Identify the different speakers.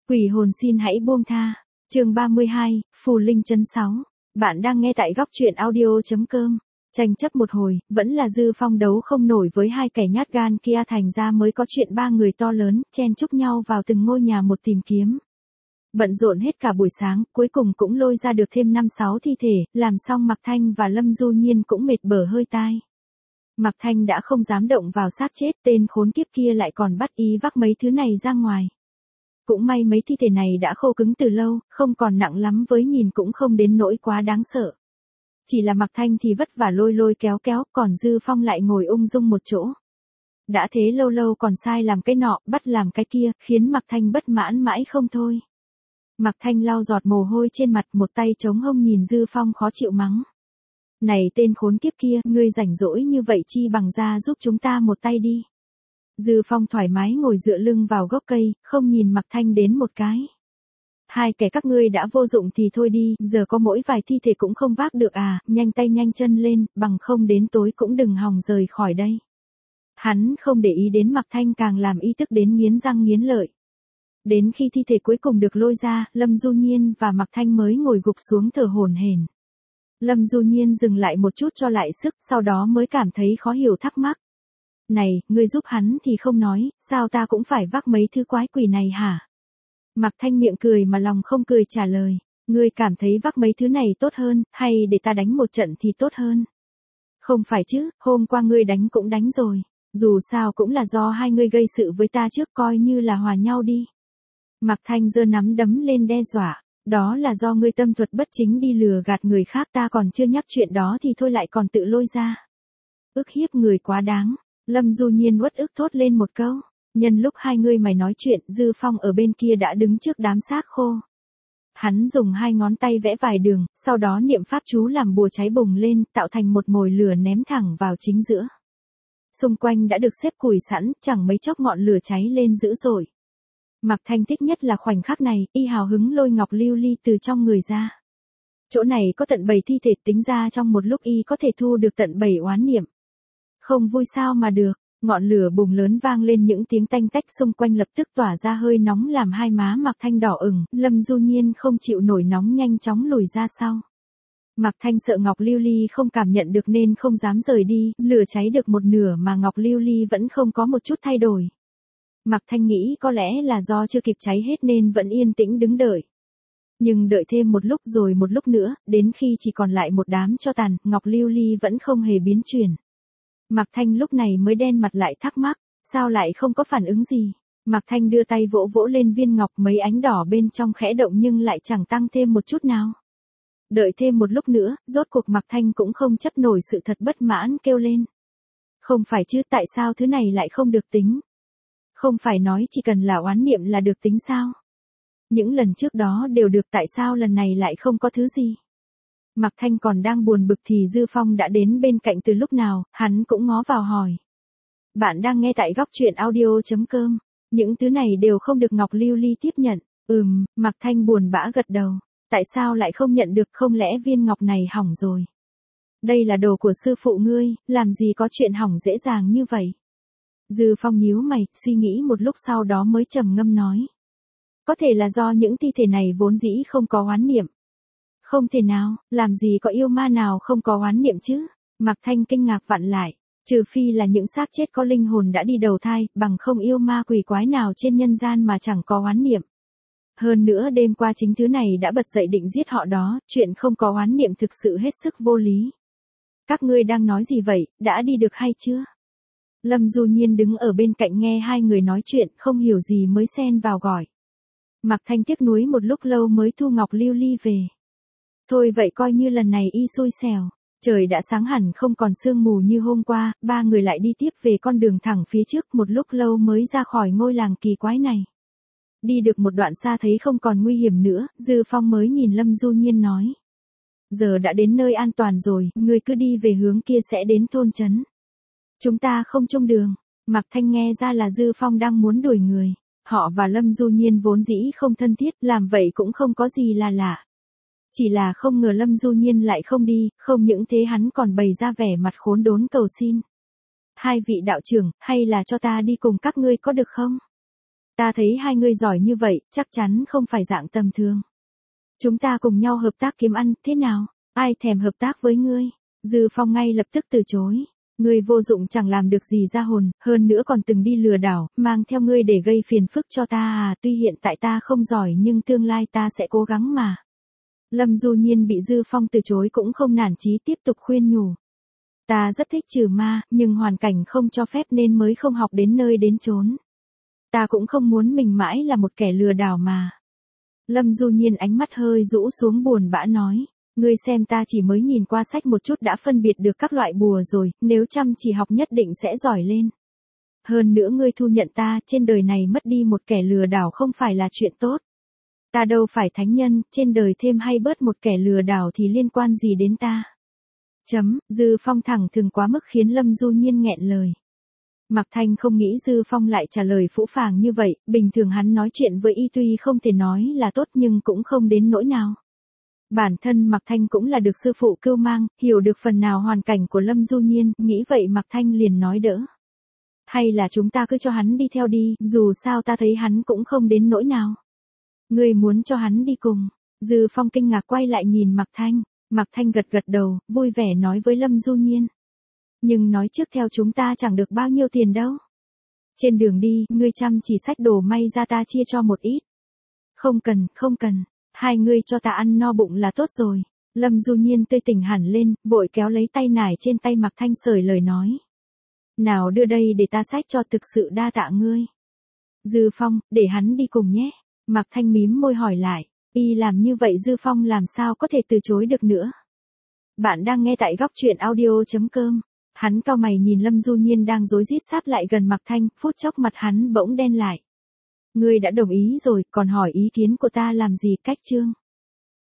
Speaker 1: Quỷ hồn xin hãy buông tha. Chương 32, Phù Linh Trấn 6. Bạn đang nghe tại góc truyện audio.com. Tranh chấp một hồi, vẫn là Dư Phong đấu không nổi với hai kẻ nhát gan kia, thành ra mới có chuyện ba người to lớn chen chúc nhau vào từng ngôi nhà một tìm kiếm. Bận rộn hết cả buổi sáng, cuối cùng cũng lôi ra được thêm 5-6 thi thể, làm xong Mạc Thanh và Lâm Du Nhiên cũng mệt bở hơi tai. Mạc Thanh đã không dám động vào xác chết, tên khốn kiếp kia lại còn bắt ý vác mấy thứ này ra ngoài. Cũng may mấy thi thể này đã khô cứng từ lâu, không còn nặng lắm, với nhìn cũng không đến nỗi quá đáng sợ. Chỉ là Mạc Thanh thì vất vả lôi lôi kéo kéo, còn Dư Phong lại ngồi ung dung một chỗ. Đã thế lâu lâu còn sai làm cái nọ, bắt làm cái kia, khiến Mạc Thanh bất mãn mãi không thôi. Mạc Thanh lau giọt mồ hôi trên mặt, một tay chống hông nhìn Dư Phong khó chịu mắng. Này tên khốn kiếp kia, ngươi rảnh rỗi như vậy chi bằng ra giúp chúng ta một tay đi. Dư Phong thoải mái ngồi dựa lưng vào gốc cây, không nhìn Mạc Thanh đến một cái. Hai kẻ các ngươi đã vô dụng thì thôi đi, giờ có mỗi vài thi thể cũng không vác được à, nhanh tay nhanh chân lên, bằng không đến tối cũng đừng hòng rời khỏi đây. Hắn không để ý đến Mạc Thanh, càng làm ý tức đến nghiến răng nghiến lợi. Đến khi thi thể cuối cùng được lôi ra, Lâm Du Nhiên và Mạc Thanh mới ngồi gục xuống thở hổn hển. Lâm Du Nhiên dừng lại một chút cho lại sức, sau đó mới cảm thấy khó hiểu thắc mắc. Này, ngươi giúp hắn thì không nói, sao ta cũng phải vác mấy thứ quái quỷ này hả? Mạc Thanh miệng cười mà lòng không cười trả lời. Ngươi cảm thấy vác mấy thứ này tốt hơn, hay để ta đánh một trận thì tốt hơn? Không phải chứ, hôm qua ngươi đánh cũng đánh rồi. Dù sao cũng là do hai ngươi gây sự với ta trước, coi như là hòa nhau đi. Mạc Thanh giơ nắm đấm lên đe dọa. Đó là do ngươi tâm thuật bất chính đi lừa gạt người khác, ta còn chưa nhắc chuyện đó thì thôi lại còn tự lôi ra. Ức hiếp người quá đáng. Lâm Du Nhiên uất ức thốt lên một câu. Nhân lúc hai người mày nói chuyện, Dư Phong ở bên kia đã đứng trước đám xác khô. Hắn dùng hai ngón tay vẽ vài đường, sau đó niệm pháp chú làm bùa cháy bùng lên, tạo thành một mồi lửa ném thẳng vào chính giữa. Xung quanh đã được xếp củi sẵn, chẳng mấy chốc ngọn lửa cháy lên dữ dội. Mạc Thanh thích nhất là khoảnh khắc này, y hào hứng lôi ngọc lưu ly từ trong người ra. Chỗ này có tận 7 thi thể, tính ra trong một lúc y có thể thu được tận 7 oán niệm. Không vui sao mà được, ngọn lửa bùng lớn vang lên những tiếng tanh tách, xung quanh lập tức tỏa ra hơi nóng làm hai má Mạc Thanh đỏ ửng, Lâm Du Nhiên không chịu nổi nóng nhanh chóng lùi ra sau. Mạc Thanh sợ ngọc lưu ly không cảm nhận được nên không dám rời đi, lửa cháy được một nửa mà ngọc lưu ly vẫn không có một chút thay đổi. Mạc Thanh nghĩ có lẽ là do chưa kịp cháy hết nên vẫn yên tĩnh đứng đợi. Nhưng đợi thêm một lúc rồi một lúc nữa, đến khi chỉ còn lại một đám tro tàn, ngọc lưu ly vẫn không hề biến chuyển. Mạc Thanh lúc này mới đen mặt lại thắc mắc, sao lại không có phản ứng gì. Mạc Thanh đưa tay vỗ vỗ lên viên ngọc, mấy ánh đỏ bên trong khẽ động nhưng lại chẳng tăng thêm một chút nào. Đợi thêm một lúc nữa, rốt cuộc Mạc Thanh cũng không chấp nổi sự thật, bất mãn kêu lên. Không phải chứ, tại sao thứ này lại không được tính? Không phải nói chỉ cần là oán niệm là được tính sao? Những lần trước đó đều được, tại sao lần này lại không có thứ gì? Mạc Thanh còn đang buồn bực thì Dư Phong đã đến bên cạnh từ lúc nào, hắn cũng ngó vào hỏi. Bạn đang nghe tại góc truyện audio.com. Những thứ này đều không được ngọc lưu ly tiếp nhận. Mạc Thanh buồn bã gật đầu. Tại sao lại không nhận được, không lẽ viên ngọc này hỏng rồi? Đây là đồ của sư phụ ngươi, làm gì có chuyện hỏng dễ dàng như vậy? Dư Phong nhíu mày, suy nghĩ một lúc sau đó mới trầm ngâm nói. Có thể là do những thi thể này vốn dĩ không có oán niệm. Không thể nào, làm gì có yêu ma nào không có oán niệm chứ? Mạc Thanh kinh ngạc vặn lại, trừ phi là những xác chết có linh hồn đã đi đầu thai, bằng không yêu ma quỷ quái nào trên nhân gian mà chẳng có oán niệm. Hơn nữa đêm qua chính thứ này đã bật dậy định giết họ đó, chuyện không có oán niệm thực sự hết sức vô lý. Các ngươi đang nói gì vậy, đã đi được hay chưa? Lâm Du Nhiên đứng ở bên cạnh nghe hai người nói chuyện, không hiểu gì mới xen vào gọi. Mạc Thanh tiếc nuối một lúc lâu mới thu ngọc lưu ly về. Thôi vậy coi như lần này y xui xẻo. Trời đã sáng hẳn không còn sương mù như hôm qua, ba người lại đi tiếp về con đường thẳng phía trước, một lúc lâu mới ra khỏi ngôi làng kỳ quái này. Đi được một đoạn xa thấy không còn nguy hiểm nữa, Dư Phong mới nhìn Lâm Du Nhiên nói. Giờ đã đến nơi an toàn rồi, ngươi cứ đi về hướng kia sẽ đến thôn trấn. Chúng ta không chung đường. Mạc Thanh nghe ra là Dư Phong đang muốn đuổi người. Họ và Lâm Du Nhiên vốn dĩ không thân thiết, làm vậy cũng không có gì là lạ. Chỉ là không ngờ Lâm Du Nhiên lại không đi, không những thế hắn còn bày ra vẻ mặt khốn đốn cầu xin. Hai vị đạo trưởng, hay là cho ta đi cùng các ngươi có được không? Ta thấy hai người giỏi như vậy, chắc chắn không phải dạng tầm thường. Chúng ta cùng nhau hợp tác kiếm ăn, thế nào? Ai thèm hợp tác với ngươi? Dư Phong ngay lập tức từ chối. Ngươi vô dụng chẳng làm được gì ra hồn, hơn nữa còn từng đi lừa đảo, mang theo ngươi để gây phiền phức cho ta à, tuy hiện tại ta không giỏi nhưng tương lai ta sẽ cố gắng mà. Lâm Du Nhiên bị Dư Phong từ chối cũng không nản chí tiếp tục khuyên nhủ. Ta rất thích trừ ma, nhưng hoàn cảnh không cho phép nên mới không học đến nơi đến chốn. Ta cũng không muốn mình mãi là một kẻ lừa đảo mà. Lâm Du Nhiên ánh mắt hơi rũ xuống buồn bã nói. Ngươi xem ta chỉ mới nhìn qua sách một chút đã phân biệt được các loại bùa rồi, nếu chăm chỉ học nhất định sẽ giỏi lên. Hơn nữa ngươi thu nhận ta, trên đời này mất đi một kẻ lừa đảo không phải là chuyện tốt. Ta đâu phải thánh nhân, trên đời thêm hay bớt một kẻ lừa đảo thì liên quan gì đến ta. Dư Phong thẳng thừng quá mức khiến Lâm Du Nhiên nghẹn lời. Mạc Thanh không nghĩ Dư Phong lại trả lời phũ phàng như vậy, bình thường hắn nói chuyện với y tuy không thể nói là tốt nhưng cũng không đến nỗi nào. Bản thân Mạc Thanh cũng là được sư phụ cưu mang, hiểu được phần nào hoàn cảnh của Lâm Du Nhiên, nghĩ vậy Mạc Thanh liền nói đỡ. Hay là chúng ta cứ cho hắn đi theo đi, dù sao ta thấy hắn cũng không đến nỗi nào. Ngươi muốn cho hắn đi cùng. Dư Phong kinh ngạc quay lại nhìn Mạc Thanh. Mạc Thanh gật gật đầu, vui vẻ nói với Lâm Du Nhiên. Nhưng nói trước theo chúng ta chẳng được bao nhiêu tiền đâu. Trên đường đi, ngươi chăm chỉ xách đồ may ra ta chia cho một ít. Không cần. Hai ngươi cho ta ăn no bụng là tốt rồi. Lâm Du Nhiên tươi tỉnh hẳn lên, vội kéo lấy tay nải trên tay Mạc Thanh sởi lời nói. Nào đưa đây để ta xách cho, thực sự đa tạ ngươi. Dư Phong, để hắn đi cùng nhé. Mạc Thanh mím môi hỏi lại. Y làm như vậy Dư Phong làm sao có thể từ chối được nữa. Bạn đang nghe tại góc truyện audio.com. Hắn cau mày nhìn Lâm Du Nhiên đang rối rít sáp lại gần Mạc Thanh, phút chốc mặt hắn bỗng đen lại. Ngươi đã đồng ý rồi, còn hỏi ý kiến của ta làm gì, cách chương.